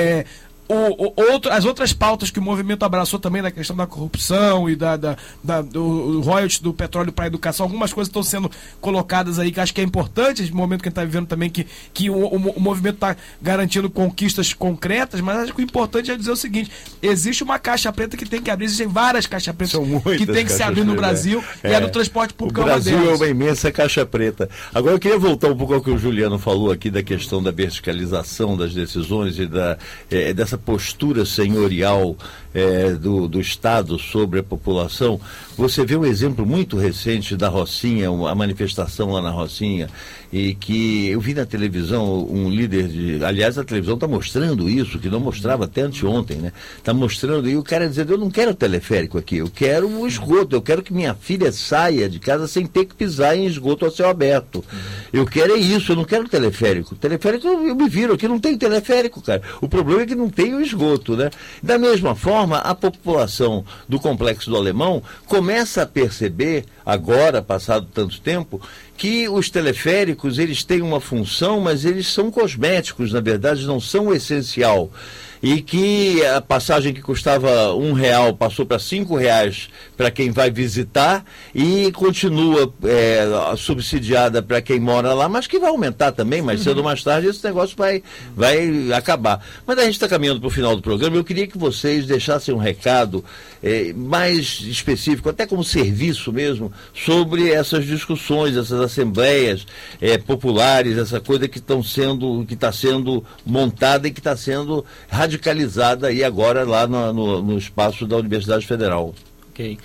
as outras pautas que o movimento abraçou também, da questão da corrupção e do royalties do petróleo para a educação, algumas coisas estão sendo colocadas aí que acho que é importante, no momento que a gente está vivendo também, que o movimento está garantindo conquistas concretas, mas acho que o importante é dizer o seguinte: existe uma caixa preta que tem que abrir, existem várias caixas pretas que tem que se abrir no Brasil, e a do transporte público é uma delas. O Brasil é uma imensa caixa preta. Agora eu queria voltar um pouco ao que o Juliano falou aqui da questão da verticalização das decisões e dessa postura senhorial do Estado sobre a população. Você vê um exemplo muito recente da Rocinha, a manifestação lá na Rocinha, e que eu vi na televisão um líder aliás, a televisão está mostrando isso, que não mostrava até anteontem, né? Está mostrando, e o cara dizendo: eu não quero teleférico aqui, eu quero o esgoto, eu quero que minha filha saia de casa sem ter que pisar em esgoto a céu aberto. Eu quero isso, eu não quero teleférico. Teleférico, eu me viro aqui, não tem teleférico, cara. O problema é que não tem o esgoto, né? Da mesma forma, a população do Complexo do Alemão começa a perceber, agora, passado tanto tempo, que os teleféricos, eles têm uma função, mas eles são cosméticos, na verdade, não são o essencial. E que a passagem que custava R$1 passou para R$5 para quem vai visitar, e continua subsidiada para quem mora lá, mas que vai aumentar também, mais cedo ou mais tarde esse negócio vai acabar. Mas a gente está caminhando para o final do programa. Eu queria que vocês deixassem um recado mais específico, até como serviço mesmo, sobre essas discussões, essas assembleias populares, essa coisa que está sendo montada e que está sendo radicalizada aí agora lá no espaço da Universidade Federal. Ok.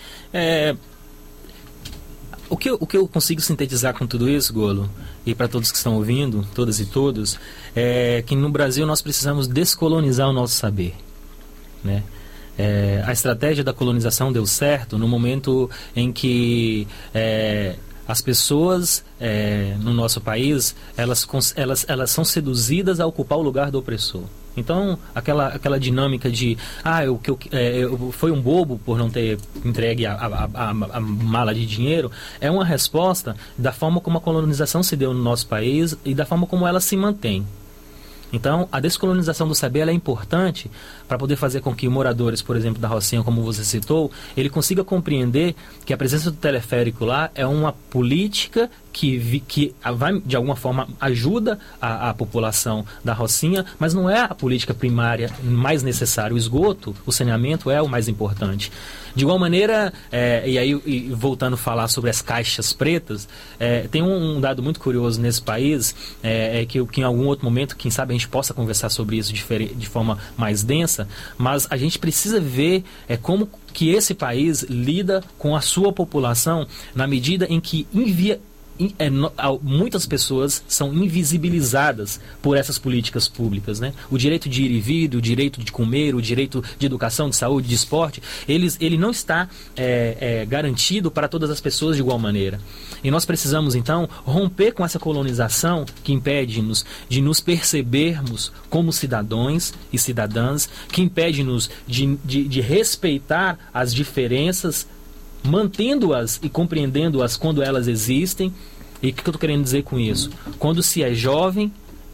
O que eu consigo sintetizar com tudo isso, Golo, e para todos que estão ouvindo, todas e todos, é que no Brasil nós precisamos descolonizar o nosso saber, né? A estratégia da colonização deu certo no momento em que as pessoas no nosso país, elas são seduzidas a ocupar o lugar do opressor. Então, aquela dinâmica de eu fui um bobo por não ter entregue a mala de dinheiro, é uma resposta da forma como a colonização se deu no nosso país e da forma como ela se mantém. Então, a descolonização do saber ela é importante para poder fazer com que moradores, por exemplo, da Rocinha, como você citou, ele consiga compreender que a presença do teleférico lá é uma política que vai, de alguma forma, ajuda a população da Rocinha, mas não é a política primária mais necessária. O esgoto, o saneamento é o mais importante. De igual maneira, voltando a falar sobre as caixas pretas, tem um dado muito curioso nesse país, que em algum outro momento, quem sabe a gente possa conversar sobre isso de forma mais densa, mas a gente precisa ver como que esse país lida com a sua população na medida em que muitas pessoas são invisibilizadas por essas políticas públicas, né? O direito de ir e vir, o direito de comer, o direito de educação, de saúde, de esporte, ele não está garantido para todas as pessoas de igual maneira. E nós precisamos, então, romper com essa colonização que impede-nos de nos percebermos como cidadãos e cidadãs, que impede-nos de respeitar as diferenças, mantendo-as e compreendendo-as quando elas existem. E o que eu estou querendo dizer com isso? Quando se é jovem,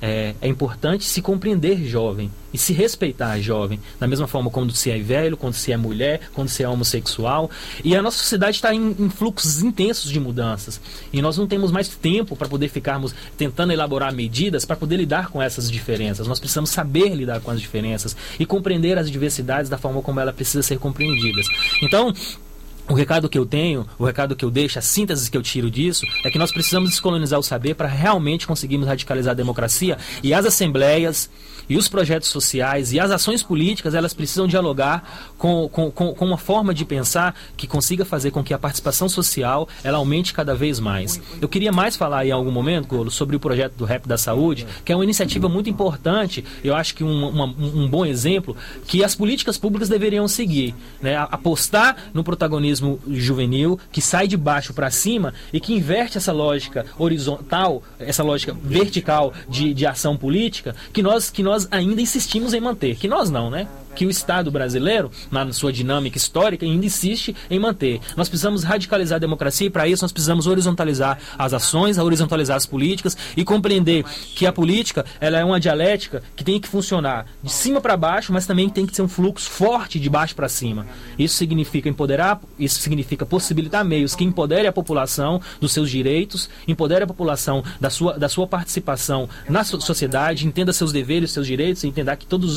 é importante se compreender jovem e se respeitar jovem, da mesma forma quando se é velho, quando se é mulher, quando se é homossexual. E a nossa sociedade está em fluxos intensos de mudanças. E nós não temos mais tempo para poder ficarmos tentando elaborar medidas para poder lidar com essas diferenças. Nós precisamos saber lidar com as diferenças e compreender as diversidades da forma como ela precisa ser compreendidas. Então, o recado que eu tenho, o recado que eu deixo, a síntese que eu tiro disso, é que nós precisamos descolonizar o saber para realmente conseguirmos radicalizar a democracia, e as assembleias, e os projetos sociais, e as ações políticas, elas precisam dialogar com uma forma de pensar que consiga fazer com que a participação social, ela aumente cada vez mais. Eu queria mais falar em algum momento, Golo, sobre o projeto do Rap da Saúde, que é uma iniciativa muito importante, eu acho que um bom exemplo, que as políticas públicas deveriam seguir, né? Apostar no protagonismo juvenil, que sai de baixo para cima e que inverte essa lógica horizontal, essa lógica vertical de ação política, que nós ainda insistimos em manter. Que nós não, né? Que o Estado brasileiro, na sua dinâmica histórica, ainda insiste em manter. Nós precisamos radicalizar a democracia, e para isso nós precisamos horizontalizar as ações, horizontalizar as políticas e compreender que a política, ela é uma dialética que tem que funcionar de cima para baixo, mas também tem que ser um fluxo forte de baixo para cima. Isso significa empoderar, isso significa possibilitar meios que empoderem a população dos seus direitos, empoderem a população da sua participação na sociedade, entenda seus deveres, seus direitos, e entenda que todos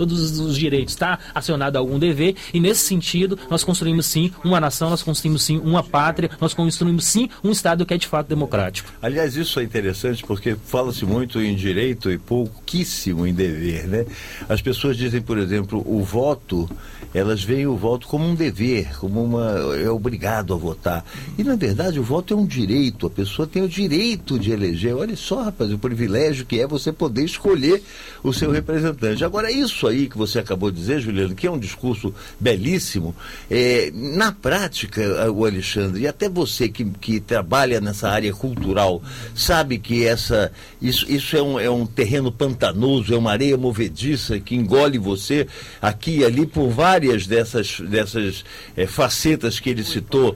os direitos está acionado a algum dever, e nesse sentido nós construímos sim uma nação, nós construímos sim uma pátria, nós construímos sim um Estado que é de fato democrático. Aliás, isso é interessante porque fala-se muito em direito e pouquíssimo em dever, né? As pessoas dizem, por exemplo, o voto, elas veem o voto como um dever, como é obrigado a votar. E na verdade o voto é um direito, a pessoa tem o direito de eleger. Olha só, rapaz, o privilégio que é você poder escolher o seu representante. Agora, isso aí que você acabou de dizer, Juliano, que é um discurso belíssimo, na prática, o Alexandre, e até você que trabalha nessa área cultural, sabe que isso é um terreno pantanoso, é uma areia movediça que engole você aqui e ali por várias dessas facetas que ele citou,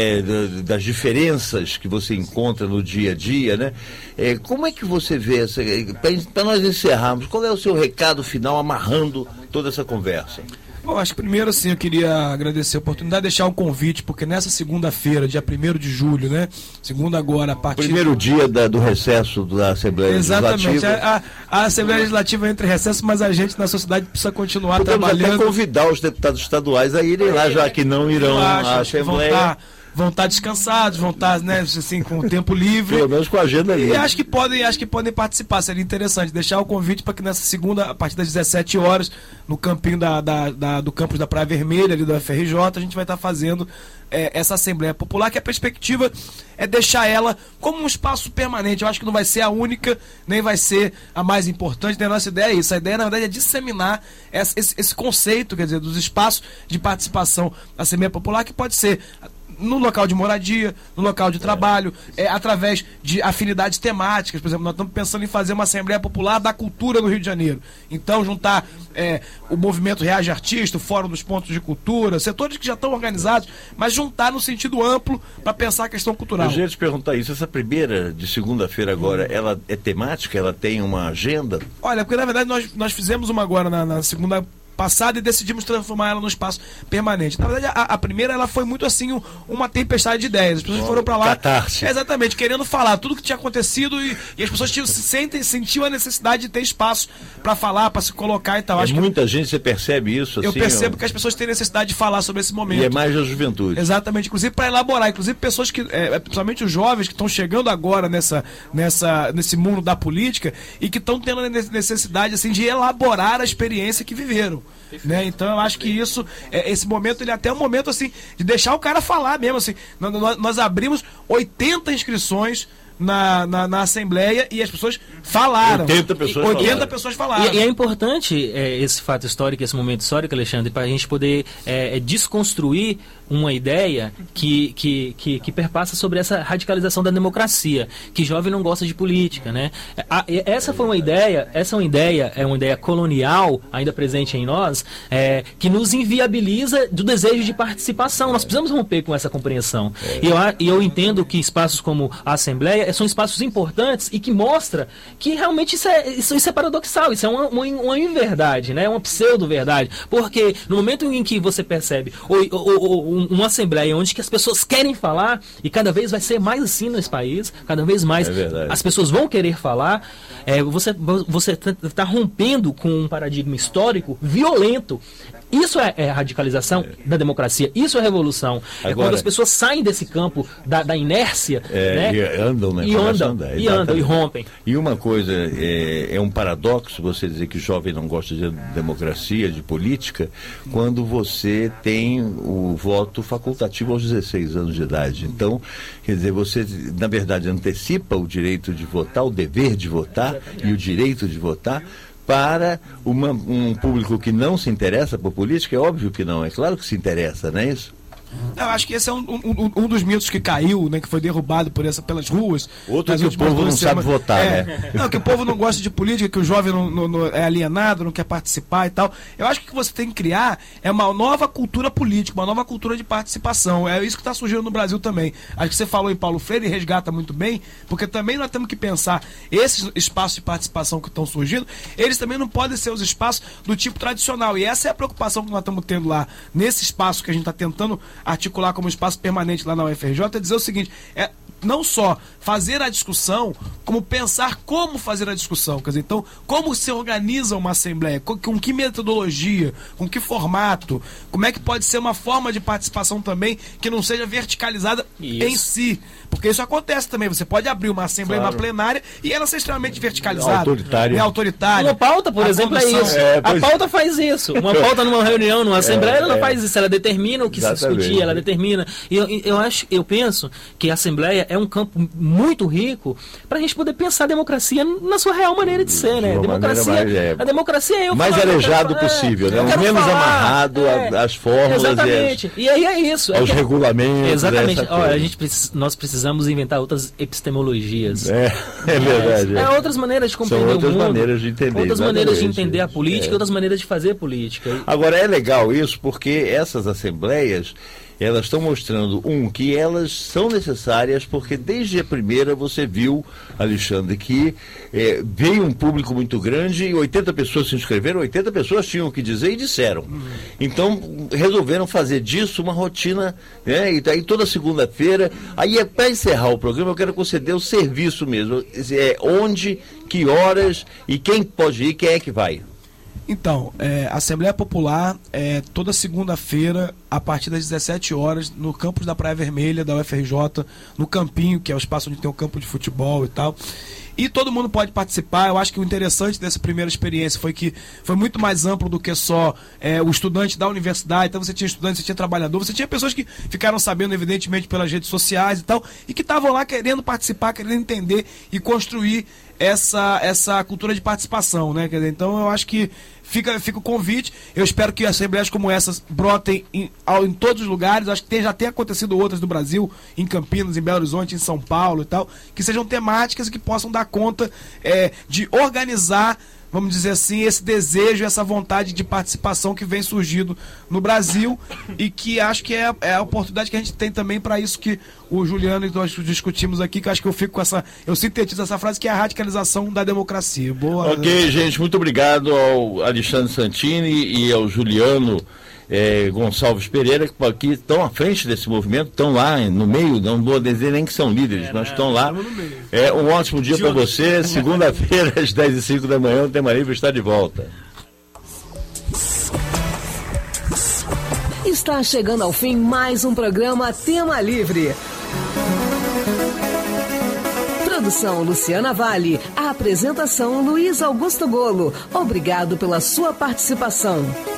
das diferenças que você encontra no dia a dia, né? Como é que você vê para nós encerrarmos, qual é o seu recado final amarrando toda essa conversa? Bom, acho que primeiro assim eu queria agradecer a oportunidade, deixar um convite, porque nessa segunda-feira, dia 1º de julho, né? Segunda agora, a partir... Primeiro dia do recesso da Assembleia Legislativa. Exatamente. A Assembleia Legislativa entra em recesso, mas a gente na sociedade precisa continuar trabalhando. Até convidar os deputados estaduais a irem lá, já que não irão à Assembleia. Vão estar descansados, vão estar, né, assim, com o tempo livre. Pelo menos com a agenda livre. E acho que podem participar, seria interessante. Deixar o convite para que nessa segunda, a partir das 17 horas, no campinho do campus da Praia Vermelha, ali da FRJ, a gente vai estar fazendo essa Assembleia Popular, que a perspectiva é deixar ela como um espaço permanente. Eu acho que não vai ser a única, nem vai ser a mais importante, né? A nossa ideia é isso. A ideia, na verdade, é disseminar esse conceito, quer dizer, dos espaços de participação da Assembleia Popular, que pode ser no local de moradia, no local de trabalho, através de afinidades temáticas. Por exemplo, nós estamos pensando em fazer uma Assembleia Popular da Cultura no Rio de Janeiro. Então, juntar o movimento Reage Artista, o Fórum dos Pontos de Cultura, setores que já estão organizados, mas juntar no sentido amplo para pensar a questão cultural. Eu ia te perguntar isso, essa primeira de segunda-feira agora, ela é temática? Ela tem uma agenda? Olha, porque na verdade nós fizemos uma agora na segunda passada e decidimos transformar ela num espaço permanente. Na verdade, a primeira ela foi muito assim uma tempestade de ideias. As pessoas foram para lá, catarse. Exatamente, querendo falar tudo que tinha acontecido e as pessoas sentiam a necessidade de ter espaço para falar, para se colocar e tal. Muita gente, você percebe isso? Eu percebo que as pessoas têm necessidade de falar sobre esse momento. E é mais da juventude. Exatamente, inclusive para elaborar, inclusive pessoas que, principalmente os jovens que estão chegando agora nesse mundo da política e que estão tendo a necessidade assim, de elaborar a experiência que viveram. Né? Então eu acho que isso, esse momento, ele é até um momento assim de deixar o cara falar mesmo assim. Nós abrimos 80 inscrições na Assembleia e as pessoas falaram. 80 pessoas falaram. E é importante esse fato histórico, esse momento histórico, Alexandre, para a gente poder desconstruir uma ideia que perpassa sobre essa radicalização da democracia, que jovem não gosta de política, né? Essa é uma ideia colonial, ainda presente em nós, que nos inviabiliza do desejo de participação. Nós precisamos romper com essa compreensão. E eu entendo que espaços como a Assembleia, são espaços importantes e que mostra que realmente isso é paradoxal, isso é uma inverdade, né? Uma pseudo-verdade. Porque no momento em que você percebe uma assembleia onde que as pessoas querem falar, e cada vez vai ser mais assim nesse país, cada vez mais as pessoas vão querer falar, você está rompendo com um paradigma histórico violento. Isso é radicalização da democracia, isso é revolução. Agora, quando as pessoas saem desse campo da inércia, né? E andam e rompem. E uma coisa, é um paradoxo você dizer que jovem não gosta de democracia, de política, quando você tem o voto facultativo aos 16 anos de idade. Então, quer dizer, você, na verdade, antecipa o direito de votar, o dever de votar e o direito de votar, para um público que não se interessa por política. É óbvio que não, é claro que se interessa, não é isso? Eu acho que esse é um dos mitos que caiu, né, que foi derrubado pelas ruas. Outro que o povo não sabe votar, né? Não, que o povo não gosta de política, que o jovem não é alienado, não quer participar e tal. Eu acho que o que você tem que criar é uma nova cultura política, uma nova cultura de participação. É isso que está surgindo no Brasil também. Acho que você falou em Paulo Freire e resgata muito bem, porque também nós temos que pensar esses espaços de participação que estão surgindo, eles também não podem ser os espaços do tipo tradicional. E essa é a preocupação que nós estamos tendo lá, nesse espaço que a gente está tentando articular como espaço permanente lá na UFRJ, é dizer o seguinte, não só fazer a discussão, como pensar como fazer a discussão. Quer dizer, então, como se organiza uma assembleia, com que metodologia, com que formato, como é que pode ser uma forma de participação também que não seja verticalizada em si. Porque isso acontece também, você pode abrir uma assembleia, uma plenária, e ela ser extremamente verticalizada. Autoritária. Uma pauta, por exemplo, é isso. A pauta faz isso. Uma pauta numa reunião, numa assembleia, ela não faz isso. Ela determina o que se discutir, ela determina. E eu penso que a assembleia é um campo muito rico para a gente poder pensar a democracia na sua real maneira de ser, né? A democracia é mais arejado possível, né? O menos amarrado às fórmulas. Exatamente. E aí é isso. Aos regulamentos. Exatamente. Nós precisamos inventar outras epistemologias. É verdade. Outras maneiras de compreender o mundo. Outras maneiras de entender. Outras maneiras de entender a política, outras maneiras de fazer política. Agora, é legal isso porque essas assembleias, elas estão mostrando, que elas são necessárias, porque desde a primeira você viu, Alexandre, que veio um público muito grande e 80 pessoas se inscreveram, 80 pessoas tinham o que dizer e disseram. Então, resolveram fazer disso uma rotina, né? E daí toda segunda-feira, aí para encerrar o programa, eu quero conceder o serviço mesmo, onde, que horas e quem pode ir, quem é que vai? Então, a Assembleia Popular toda segunda-feira, a partir das 17 horas, no campus da Praia Vermelha, da UFRJ, no Campinho, que é o espaço onde tem um campo de futebol e tal. E todo mundo pode participar. Eu acho que o interessante dessa primeira experiência foi que foi muito mais amplo do que só o estudante da universidade. Então você tinha estudante, você tinha trabalhador, você tinha pessoas que ficaram sabendo, evidentemente, pelas redes sociais e tal, e que estavam lá querendo participar, querendo entender e construir essa cultura de participação, né? Quer dizer, então eu acho que fica o convite. Eu espero que assembleias como essas brotem em todos os lugares. Acho que já tem acontecido outras do Brasil, em Campinas, em Belo Horizonte, em São Paulo e tal, que sejam temáticas e que possam dar conta de organizar, vamos dizer assim, esse desejo, essa vontade de participação que vem surgindo no Brasil, e que acho que é a oportunidade que a gente tem também para isso que o Juliano e nós discutimos aqui, que eu acho que eu sintetizo essa frase, que é a radicalização da democracia. Boa. Ok, gente, muito obrigado ao Alexandre Santini e ao Juliano Gonçalves Pereira, que aqui estão à frente desse movimento, estão lá no meio, não vou dizer nem que são líderes, mas estão lá. Um ótimo dia para você. Segunda-feira, às 10h05 da manhã, o Tema Livre está de volta. Está chegando ao fim mais um programa Tema Livre. Produção Luciana Vale. A apresentação Luiz Augusto Golo. Obrigado pela sua participação.